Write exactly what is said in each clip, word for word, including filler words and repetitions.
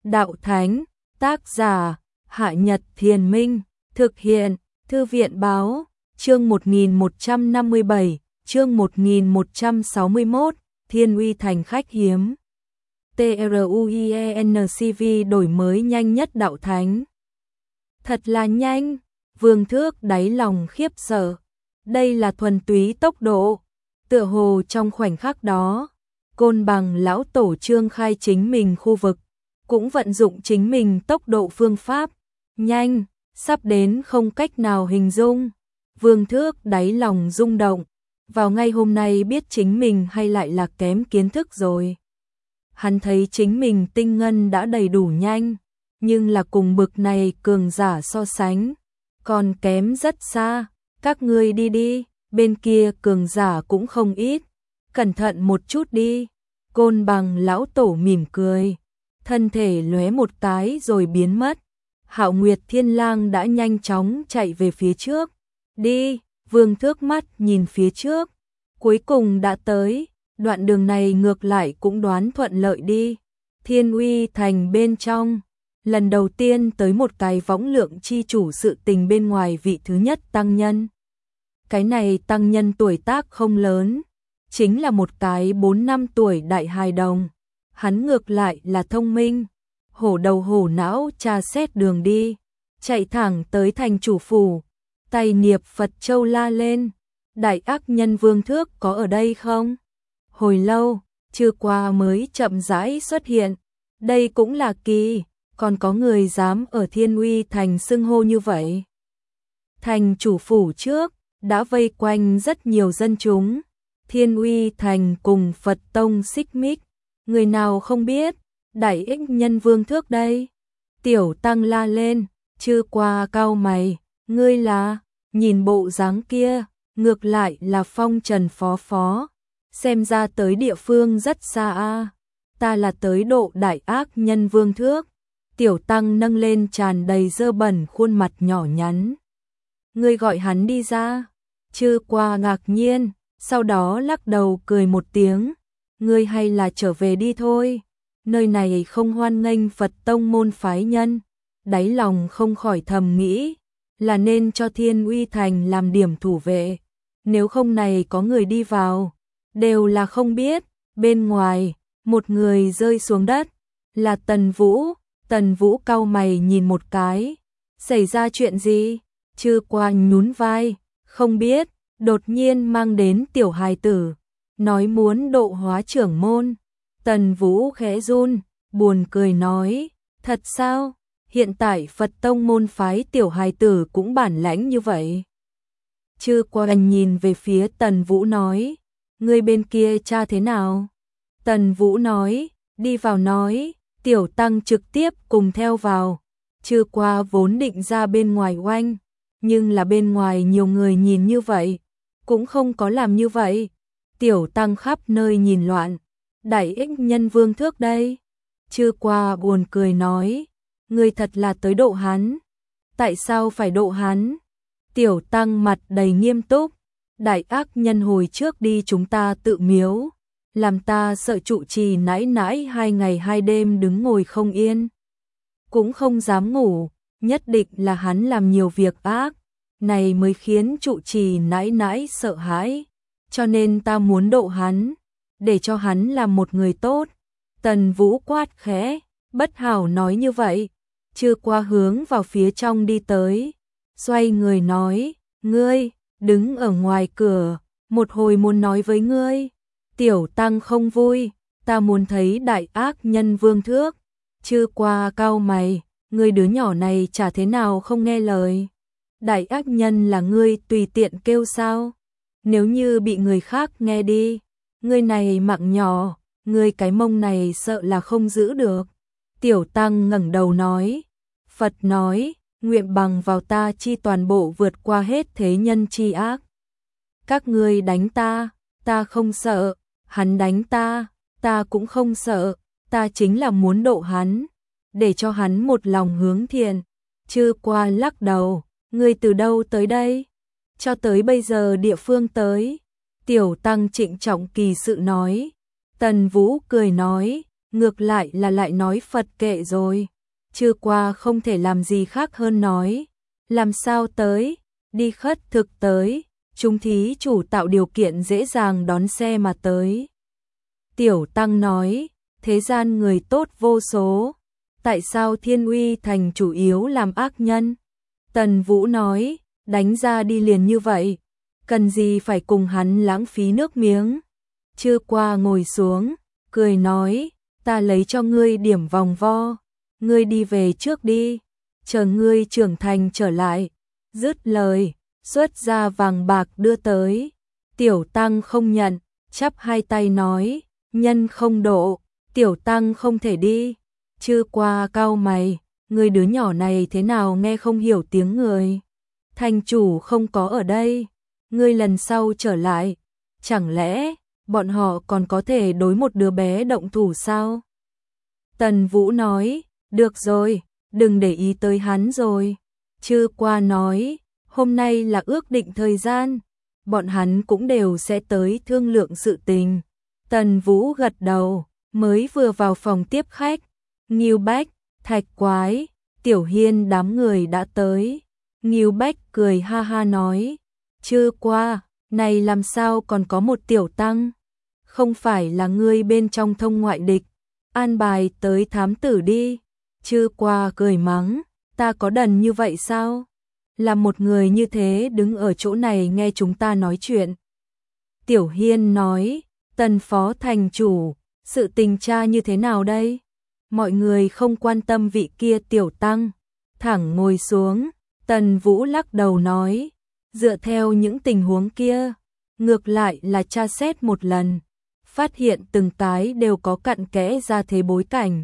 Đạo Thánh, tác giả, Hạ Nhật Thiền Minh, thực hiện, Thư viện Báo, chương một nghìn một trăm năm mươi bảy, chương một nghìn một trăm sáu mươi mốt, Thiên Uy Thành khách hiếm. TRUIENCV đổi mới nhanh nhất Đạo Thánh. Thật là nhanh, Vương Thước đáy lòng khiếp sợ. Đây là thuần túy tốc độ. Tựa hồ trong khoảnh khắc đó, Côn Bằng lão tổ trương khai chính mình khu vực, cũng vận dụng chính mình tốc độ phương pháp, nhanh, sắp đến không cách nào hình dung. Vương Thước đáy lòng rung động, vào ngay hôm nay biết chính mình hay lại là kém kiến thức rồi. Hắn thấy chính mình tinh ngân đã đầy đủ nhanh, nhưng là cùng bực này cường giả so sánh, còn kém rất xa. Các ngươi đi đi, bên kia cường giả cũng không ít, cẩn thận một chút đi. Côn Bằng lão tổ mỉm cười, thân thể lóe một cái rồi biến mất. Hạo Nguyệt Thiên Lang đã nhanh chóng chạy về phía trước. Đi, Vương Thước mắt nhìn phía trước, cuối cùng đã tới, đoạn đường này ngược lại cũng đoán thuận lợi đi. Thiên Uy Thành bên trong, lần đầu tiên tới một cái võng lượng chi chủ sự tình bên ngoài vị thứ nhất tăng nhân. Cái này tăng nhân tuổi tác không lớn, chính là một cái bốn năm tuổi đại hài đồng. Hắn ngược lại là thông minh, hổ đầu hổ não tra xét đường đi, chạy thẳng tới thành chủ phủ, tay niệm Phật châu la lên, đại ác nhân Vương Thước có ở đây không? Hồi lâu, chưa qua mới chậm rãi xuất hiện, đây cũng là kỳ, còn có người dám ở Thiên Uy Thành xưng hô như vậy. Thành chủ phủ trước, đã vây quanh rất nhiều dân chúng, Thiên Uy Thành cùng Phật Tông xích mích, người nào không biết, đại ích nhân Vương Thước đây. Tiểu tăng la lên, chưa qua cau mày, ngươi là, nhìn bộ dáng kia, ngược lại là phong trần phó phó, xem ra tới địa phương rất xa a. Ta là tới độ đại ác nhân Vương Thước. Tiểu tăng nâng lên tràn đầy dơ bẩn khuôn mặt nhỏ nhắn. Ngươi gọi hắn đi ra. Chư qua ngạc nhiên, sau đó lắc đầu cười một tiếng. Ngươi hay là trở về đi thôi. Nơi này không hoan nghênh Phật tông môn phái nhân. Đáy lòng không khỏi thầm nghĩ, là nên cho Thiên Uy Thành làm điểm thủ vệ. Nếu không này có người đi vào, đều là không biết. Bên ngoài, một người rơi xuống đất, là Tần Vũ. Tần Vũ cau mày nhìn một cái, xảy ra chuyện gì? Chư qua nhún vai, không biết, đột nhiên mang đến tiểu hài tử, nói muốn độ hóa trưởng môn. Tần Vũ khẽ run, buồn cười nói, thật sao? Hiện tại Phật tông môn phái tiểu hài tử cũng bản lãnh như vậy. Chư qua nhìn về phía Tần Vũ nói, người bên kia cha thế nào? Tần Vũ nói, đi vào nói. Tiểu tăng trực tiếp cùng theo vào, chưa qua vốn định ra bên ngoài oanh, nhưng là bên ngoài nhiều người nhìn như vậy, cũng không có làm như vậy. Tiểu tăng khắp nơi nhìn loạn, đại ích nhân Vương Thước đây. Chưa qua buồn cười nói, người thật là tới độ hắn. Tại sao phải độ hắn? Tiểu tăng mặt đầy nghiêm túc, đại ác nhân hồi trước đi chúng ta tự miếu, làm ta sợ trụ trì nãi nãi hai ngày hai đêm đứng ngồi không yên, cũng không dám ngủ, nhất định là hắn làm nhiều việc ác, này mới khiến trụ trì nãi nãi sợ hãi, cho nên ta muốn độ hắn, để cho hắn làm một người tốt. Tần Vũ quát khẽ, bất hảo nói như vậy, chưa qua hướng vào phía trong đi tới, xoay người nói, ngươi, đứng ở ngoài cửa, một hồi muốn nói với ngươi. Tiểu tăng không vui, ta muốn thấy đại ác nhân Vương Thước. Chư qua cau mày, ngươi đứa nhỏ này chả thế nào không nghe lời. Đại ác nhân là ngươi tùy tiện kêu sao? Nếu như bị người khác nghe đi, ngươi này mạng nhỏ, ngươi cái mông này sợ là không giữ được. Tiểu tăng ngẩng đầu nói, Phật nói, nguyện bằng vào ta chi toàn bộ vượt qua hết thế nhân chi ác. Các ngươi đánh ta, ta không sợ. Hắn đánh ta, ta cũng không sợ, ta chính là muốn độ hắn, để cho hắn một lòng hướng thiện. Chư qua lắc đầu, ngươi từ đâu tới đây? Cho tới bây giờ địa phương tới. Tiểu tăng trịnh trọng kỳ sự nói. Tần Vũ cười nói, ngược lại là lại nói Phật kệ rồi. Chưa qua không thể làm gì khác hơn nói. Làm sao tới, đi khất thực tới, chúng thí chủ tạo điều kiện dễ dàng đón xe mà tới. Tiểu Tăng nói, thế gian người tốt vô số, tại sao Thiên Uy Thành chủ yếu làm ác nhân? Tần Vũ nói, đánh ra đi liền như vậy, cần gì phải cùng hắn lãng phí nước miếng. Chưa qua ngồi xuống, cười nói, ta lấy cho ngươi điểm vòng vo, ngươi đi về trước đi, chờ ngươi trưởng thành trở lại. Dứt lời, xuất ra vàng bạc đưa tới. Tiểu Tăng không nhận, chắp hai tay nói, nhân không độ, Tiểu Tăng không thể đi. Chưa qua cau mày, người đứa nhỏ này thế nào nghe không hiểu tiếng người. Thành chủ không có ở đây, ngươi lần sau trở lại, chẳng lẽ bọn họ còn có thể đối một đứa bé động thủ sao? Tần Vũ nói, được rồi, đừng để ý tới hắn rồi. Chưa qua nói, hôm nay là ước định thời gian, bọn hắn cũng đều sẽ tới thương lượng sự tình. Tần Vũ gật đầu, mới vừa vào phòng tiếp khách, Ngưu Bách, Thạch Quái, Tiểu Hiên đám người đã tới. Ngưu Bách cười ha ha nói, chưa qua, này làm sao còn có một Tiểu Tăng? Không phải là ngươi bên trong thông ngoại địch, an bài tới thám tử đi. Chưa qua cười mắng, ta có đần như vậy sao? Là một người như thế đứng ở chỗ này nghe chúng ta nói chuyện. Tiểu Hiên nói, Tần phó thành chủ, sự tình tra như thế nào đây? Mọi người không quan tâm vị kia Tiểu Tăng, thẳng ngồi xuống. Tần Vũ lắc đầu nói, dựa theo những tình huống kia, ngược lại là tra xét một lần, phát hiện từng cái đều có cặn kẽ ra thế bối cảnh.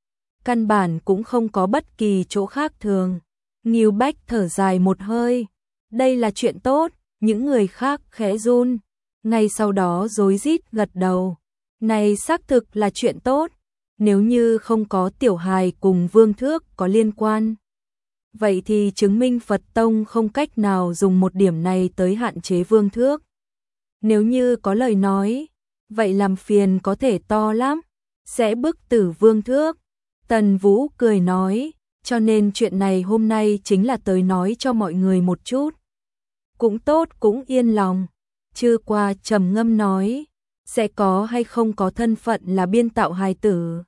Căn bản cũng không có bất kỳ chỗ khác thường. Ngưu Bách thở dài một hơi, đây là chuyện tốt, những người khác khẽ run, ngay sau đó rối rít gật đầu. Này xác thực là chuyện tốt, nếu như không có Tiểu Hài cùng Vương Thước có liên quan. Vậy thì chứng minh Phật Tông không cách nào dùng một điểm này tới hạn chế Vương Thước. Nếu như có lời nói, vậy làm phiền có thể to lắm, sẽ bức tử Vương Thước. Tần Vũ cười nói, cho nên chuyện này hôm nay chính là tới nói cho mọi người một chút. Cũng tốt cũng yên lòng. Chưa qua trầm ngâm nói, sẽ có hay không có thân phận là biên tạo hài tử.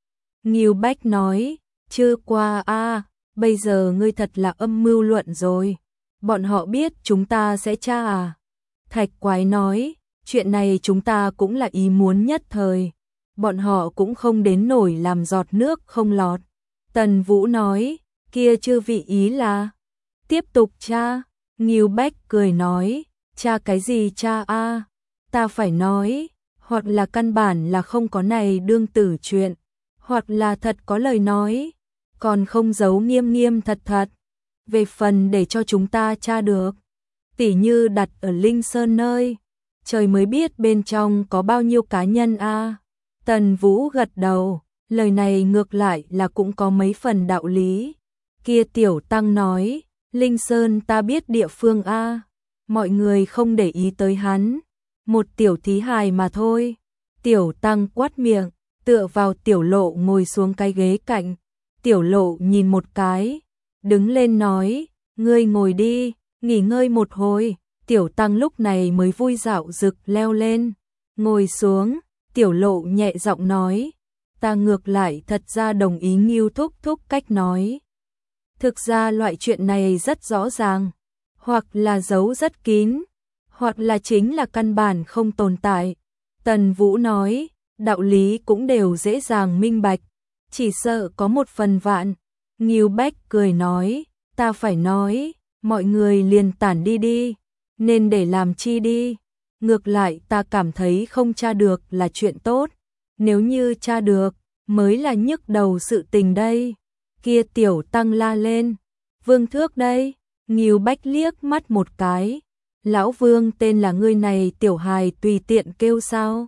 Ngưu Bách nói, chưa qua a, bây giờ ngươi thật là âm mưu luận rồi. Bọn họ biết chúng ta sẽ tra à? Thạch Quái nói, chuyện này chúng ta cũng là ý muốn nhất thời. Bọn họ cũng không đến nổi làm giọt nước không lọt. Tần Vũ nói, kia chư vị ý là tiếp tục tra. Ngưu Bách cười nói, tra cái gì tra a? Ta phải nói, hoặc là căn bản là không có này đương tử chuyện, hoặc là thật có lời nói, còn không giấu nghiêm nghiêm thật thật. Về phần để cho chúng ta tra được, tỉ như đặt ở Linh Sơn nơi, trời mới biết bên trong có bao nhiêu cá nhân a. Tần Vũ gật đầu, lời này ngược lại là cũng có mấy phần đạo lý. Kia Tiểu Tăng nói, Linh Sơn ta biết địa phương a, mọi người không để ý tới hắn, một tiểu thí hài mà thôi. Tiểu Tăng quát miệng, tựa vào Tiểu Lộ ngồi xuống cái ghế cạnh. Tiểu Lộ nhìn một cái, đứng lên nói, ngươi ngồi đi, nghỉ ngơi một hồi. Tiểu Tăng lúc này mới vui dạo rực leo lên, ngồi xuống. Tiểu Lộ nhẹ giọng nói, ta ngược lại thật ra đồng ý Ngưu thúc thúc cách nói. Thực ra loại chuyện này rất rõ ràng, hoặc là giấu rất kín, hoặc là chính là căn bản không tồn tại. Tần Vũ nói, đạo lý cũng đều dễ dàng minh bạch, chỉ sợ có một phần vạn. Ngưu Bách cười nói, ta phải nói, mọi người liền tản đi đi, nên để làm chi đi. Ngược lại ta cảm thấy không tra được là chuyện tốt, nếu như tra được, mới là nhức đầu sự tình đây. Kia Tiểu Tăng la lên, Vương Thước đây. Ngưu Bách liếc mắt một cái, lão Vương tên là ngươi này tiểu hài tùy tiện kêu sao?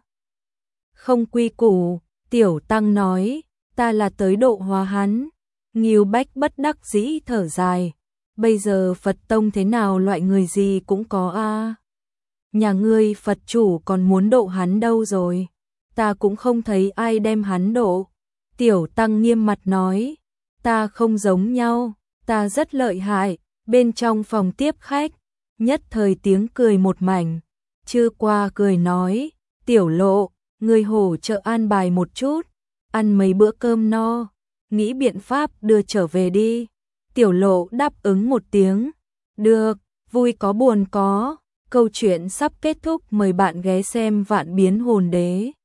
Không quy củ. Tiểu Tăng nói, ta là tới độ hóa hắn. Ngưu Bách bất đắc dĩ thở dài, bây giờ Phật Tông thế nào loại người gì cũng có a. Nhà ngươi Phật chủ còn muốn độ hắn đâu rồi? ta cũng không thấy ai đem hắn độ. Tiểu tăng nghiêm mặt nói, ta không giống nhau, ta rất lợi hại. Bên trong phòng tiếp khách, nhất thời tiếng cười một mảnh. Chư qua cười nói, tiểu lộ, người hỗ trợ an bài một chút, ăn mấy bữa cơm no, nghĩ biện pháp đưa trở về đi. Tiểu lộ đáp ứng một tiếng, được, vui có buồn có. Câu chuyện sắp kết thúc, mời bạn ghé xem Vạn Biến Hồn Đế.